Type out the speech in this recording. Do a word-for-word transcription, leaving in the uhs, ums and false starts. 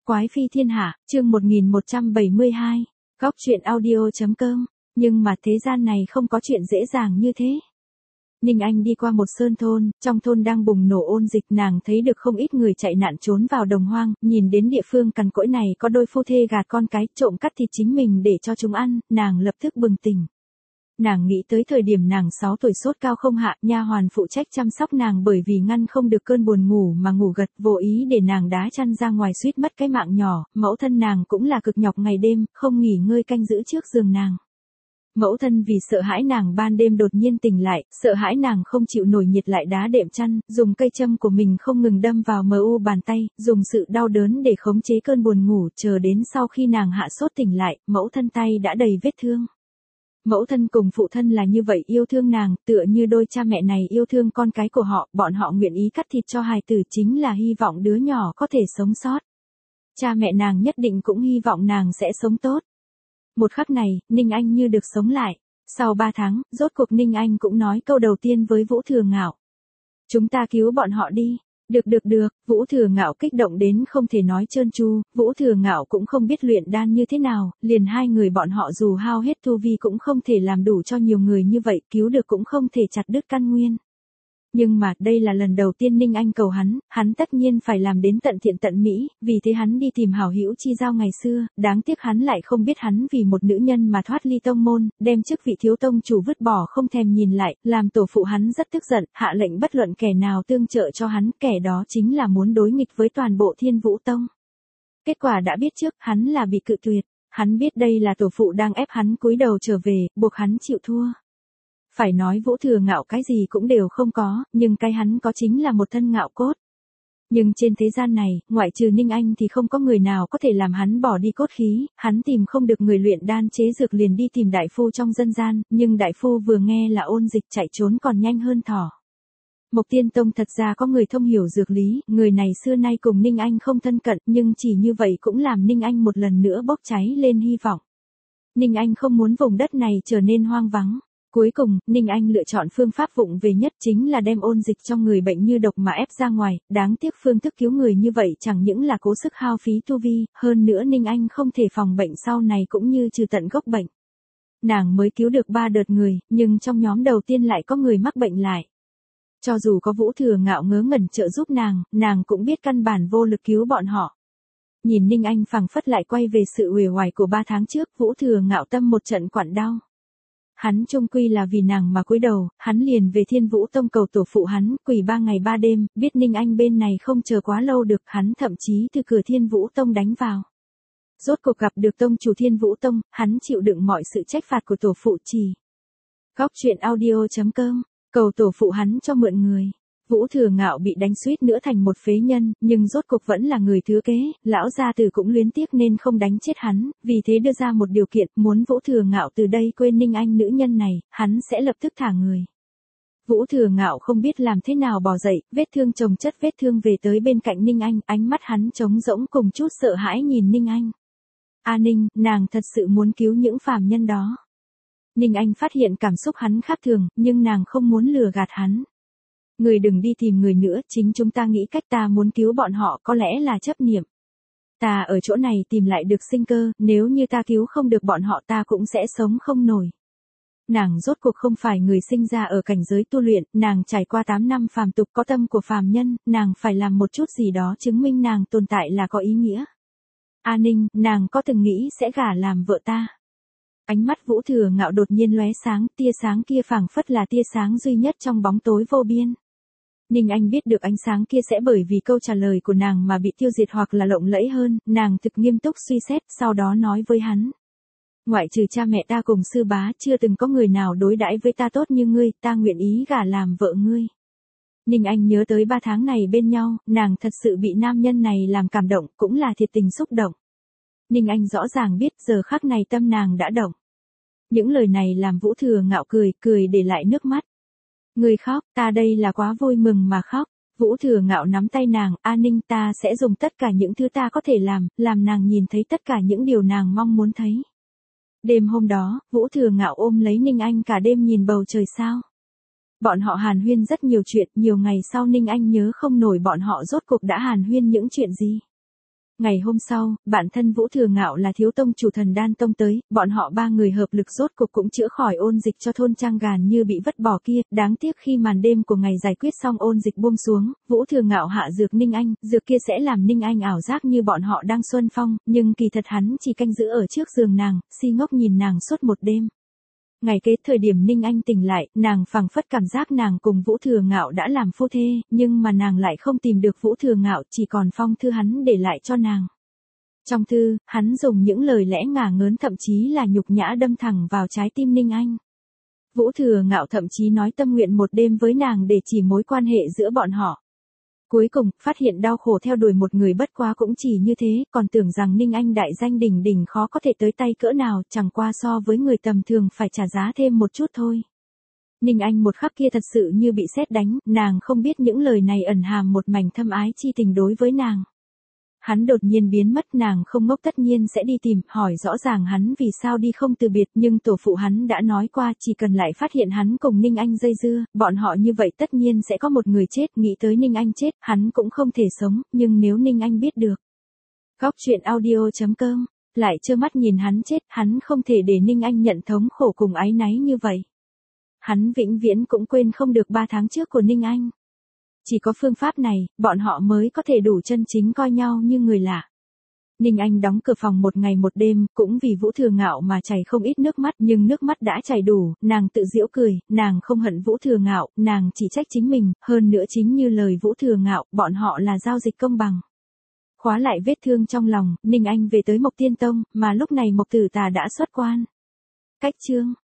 Quái phi thiên hạ, chương một nghìn một trăm bảy mươi hai, góc truyện audio.com, nhưng mà thế gian này không có chuyện dễ dàng như thế. Ninh Anh đi qua một sơn thôn, trong thôn đang bùng nổ ôn dịch, nàng thấy được không ít người chạy nạn trốn vào đồng hoang, nhìn đến địa phương cằn cỗi này có đôi phu thê gạt con cái, trộm cắt thịt chính mình để cho chúng ăn, nàng lập tức bừng tỉnh. Nàng nghĩ tới thời điểm nàng sáu tuổi sốt cao không hạ, nha hoàn phụ trách chăm sóc nàng bởi vì ngăn không được cơn buồn ngủ mà ngủ gật, vô ý để nàng đá chăn ra ngoài suýt mất cái mạng nhỏ, mẫu thân nàng cũng là cực nhọc ngày đêm, không nghỉ ngơi canh giữ trước giường nàng. Mẫu thân vì sợ hãi nàng ban đêm đột nhiên tỉnh lại, sợ hãi nàng không chịu nổi nhiệt lại đá đệm chăn, dùng cây châm của mình không ngừng đâm vào mờ u bàn tay, dùng sự đau đớn để khống chế cơn buồn ngủ, chờ đến sau khi nàng hạ sốt tỉnh lại, mẫu thân tay đã đầy vết thương. Mẫu thân cùng phụ thân là như vậy yêu thương nàng, tựa như đôi cha mẹ này yêu thương con cái của họ, bọn họ nguyện ý cắt thịt cho hài tử chính là hy vọng đứa nhỏ có thể sống sót. Cha mẹ nàng nhất định cũng hy vọng nàng sẽ sống tốt. Một khắc này, Ninh Anh như được sống lại. Sau ba tháng, rốt cuộc Ninh Anh cũng nói câu đầu tiên với Vũ Thừa Ngạo. Chúng ta cứu bọn họ đi. Được được được, Vũ Thừa Ngạo kích động đến không thể nói trơn tru, Vũ Thừa Ngạo cũng không biết luyện đan như thế nào, liền hai người bọn họ dù hao hết tu vi cũng không thể làm đủ cho nhiều người như vậy, cứu được cũng không thể chặt đứt căn nguyên. Nhưng mà, đây là lần đầu tiên Ninh Anh cầu hắn, hắn tất nhiên phải làm đến tận thiện tận mỹ, vì thế hắn đi tìm hảo hữu chi giao ngày xưa, đáng tiếc hắn lại không biết hắn vì một nữ nhân mà thoát ly tông môn, đem chức vị thiếu tông chủ vứt bỏ không thèm nhìn lại, làm tổ phụ hắn rất tức giận, hạ lệnh bất luận kẻ nào tương trợ cho hắn, kẻ đó chính là muốn đối nghịch với toàn bộ Thiên Vũ Tông. Kết quả đã biết trước, hắn là bị cự tuyệt, hắn biết đây là tổ phụ đang ép hắn cúi đầu trở về, buộc hắn chịu thua. Phải nói Vũ Thừa Ngạo cái gì cũng đều không có, nhưng cái hắn có chính là một thân ngạo cốt. Nhưng trên thế gian này, ngoại trừ Ninh Anh thì không có người nào có thể làm hắn bỏ đi cốt khí, hắn tìm không được người luyện đan chế dược liền đi tìm đại phu trong dân gian, nhưng đại phu vừa nghe là ôn dịch chạy trốn còn nhanh hơn thỏ. Mộc Tiên Tông thật ra có người thông hiểu dược lý, người này xưa nay cùng Ninh Anh không thân cận, nhưng chỉ như vậy cũng làm Ninh Anh một lần nữa bốc cháy lên hy vọng. Ninh Anh không muốn vùng đất này trở nên hoang vắng. Cuối cùng, Ninh Anh lựa chọn phương pháp vụng về nhất chính là đem ôn dịch trong người bệnh như độc mà ép ra ngoài, đáng tiếc phương thức cứu người như vậy chẳng những là cố sức hao phí tu vi, hơn nữa Ninh Anh không thể phòng bệnh sau này cũng như trừ tận gốc bệnh. Nàng mới cứu được ba đợt người, nhưng trong nhóm đầu tiên lại có người mắc bệnh lại. Cho dù có Vũ Thừa Ngạo ngớ ngẩn trợ giúp nàng, nàng cũng biết căn bản vô lực cứu bọn họ. Nhìn Ninh Anh phảng phất lại quay về sự uể oải của ba tháng trước, Vũ Thừa Ngạo tâm một trận quặn đau. Hắn chung quy là vì nàng mà cúi đầu, hắn liền về Thiên Vũ Tông cầu tổ phụ hắn, quỳ ba ngày ba đêm, biết Ninh Anh bên này không chờ quá lâu được, hắn thậm chí từ cửa Thiên Vũ Tông đánh vào. Rốt cuộc gặp được tông chủ Thiên Vũ Tông, hắn chịu đựng mọi sự trách phạt của tổ phụ trì. Góc truyện audio.com, cầu tổ phụ hắn cho mượn người. Vũ Thừa Ngạo bị đánh suýt nữa thành một phế nhân, nhưng rốt cuộc vẫn là người thừa kế, lão gia tử cũng luyến tiếc nên không đánh chết hắn, vì thế đưa ra một điều kiện, muốn Vũ Thừa Ngạo từ đây quên Ninh Anh nữ nhân này, hắn sẽ lập tức thả người. Vũ Thừa Ngạo không biết làm thế nào bò dậy, vết thương chồng chất vết thương về tới bên cạnh Ninh Anh, ánh mắt hắn trống rỗng cùng chút sợ hãi nhìn Ninh Anh. A Ninh, nàng thật sự muốn cứu những phàm nhân đó. Ninh Anh phát hiện cảm xúc hắn khác thường, nhưng nàng không muốn lừa gạt hắn. Người đừng đi tìm người nữa, chính chúng ta nghĩ cách, ta muốn cứu bọn họ, có lẽ là chấp niệm. Ta ở chỗ này tìm lại được sinh cơ, nếu như ta cứu không được bọn họ ta cũng sẽ sống không nổi. Nàng rốt cuộc không phải người sinh ra ở cảnh giới tu luyện, nàng trải qua tám năm phàm tục có tâm của phàm nhân, nàng phải làm một chút gì đó chứng minh nàng tồn tại là có ý nghĩa. A Ninh, nàng có từng nghĩ sẽ gả làm vợ ta? Ánh mắt Vũ Thừa Ngạo đột nhiên lóe sáng, tia sáng kia phảng phất là tia sáng duy nhất trong bóng tối vô biên. Ninh Anh biết được ánh sáng kia sẽ bởi vì câu trả lời của nàng mà bị tiêu diệt hoặc là lộng lẫy hơn, nàng thực nghiêm túc suy xét, sau đó nói với hắn. Ngoại trừ cha mẹ ta cùng sư bá, chưa từng có người nào đối đãi với ta tốt như ngươi, ta nguyện ý gả làm vợ ngươi. Ninh Anh nhớ tới ba tháng này bên nhau, nàng thật sự bị nam nhân này làm cảm động, cũng là thiệt tình xúc động. Ninh Anh rõ ràng biết giờ khắc này tâm nàng đã động. Những lời này làm Vũ Thừa Ngạo cười, cười để lại nước mắt. Người khóc, ta đây là quá vui mừng mà khóc. Vũ Thừa Ngạo nắm tay nàng, A Ninh, ta sẽ dùng tất cả những thứ ta có thể làm, làm nàng nhìn thấy tất cả những điều nàng mong muốn thấy. Đêm hôm đó, Vũ Thừa Ngạo ôm lấy Ninh Anh cả đêm nhìn bầu trời sao. Bọn họ hàn huyên rất nhiều chuyện, nhiều ngày sau Ninh Anh nhớ không nổi bọn họ rốt cuộc đã hàn huyên những chuyện gì. Ngày hôm sau, bạn thân Vũ Thừa Ngạo là thiếu tông chủ Thần Đan Tông tới, bọn họ ba người hợp lực rốt cuộc cũng chữa khỏi ôn dịch cho thôn Trang Gàn như bị vứt bỏ kia, đáng tiếc khi màn đêm của ngày giải quyết xong ôn dịch buông xuống, Vũ Thừa Ngạo hạ dược Ninh Anh, dược kia sẽ làm Ninh Anh ảo giác như bọn họ đang xuân phong, nhưng kỳ thật hắn chỉ canh giữ ở trước giường nàng, si ngốc nhìn nàng suốt một đêm. Ngày kế thời điểm Ninh Anh tỉnh lại, nàng phảng phất cảm giác nàng cùng Vũ Thừa Ngạo đã làm phu thê, nhưng mà nàng lại không tìm được Vũ Thừa Ngạo, chỉ còn phong thư hắn để lại cho nàng. Trong thư, hắn dùng những lời lẽ ngả ngớn thậm chí là nhục nhã đâm thẳng vào trái tim Ninh Anh. Vũ Thừa Ngạo thậm chí nói tâm nguyện một đêm với nàng để chỉ mối quan hệ giữa bọn họ. Cuối cùng, phát hiện đau khổ theo đuổi một người bất quá cũng chỉ như thế, còn tưởng rằng Ninh Anh đại danh đỉnh đỉnh khó có thể tới tay cỡ nào, chẳng qua so với người tầm thường phải trả giá thêm một chút thôi. Ninh Anh một khắc kia thật sự như bị sét đánh, nàng không biết những lời này ẩn hàm một mảnh thâm ái chi tình đối với nàng. Hắn đột nhiên biến mất, nàng không ngốc tất nhiên sẽ đi tìm, hỏi rõ ràng hắn vì sao đi không từ biệt, nhưng tổ phụ hắn đã nói qua chỉ cần lại phát hiện hắn cùng Ninh Anh dây dưa, bọn họ như vậy tất nhiên sẽ có một người chết, nghĩ tới Ninh Anh chết, hắn cũng không thể sống, nhưng nếu Ninh Anh biết được. Góc truyện audio chấm com, lại trơ mắt nhìn hắn chết, hắn không thể để Ninh Anh nhận thống khổ cùng áy náy như vậy. Hắn vĩnh viễn cũng quên không được ba tháng trước của Ninh Anh. Chỉ có phương pháp này, bọn họ mới có thể đủ chân chính coi nhau như người lạ. Ninh Anh đóng cửa phòng một ngày một đêm, cũng vì Vũ Thừa Ngạo mà chảy không ít nước mắt, nhưng nước mắt đã chảy đủ, nàng tự giễu cười, nàng không hận Vũ Thừa Ngạo, nàng chỉ trách chính mình, hơn nữa chính như lời Vũ Thừa Ngạo, bọn họ là giao dịch công bằng. Khóa lại vết thương trong lòng, Ninh Anh về tới Mộc Tiên Tông, mà lúc này Mộc Tử Tà đã xuất quan. Cách chương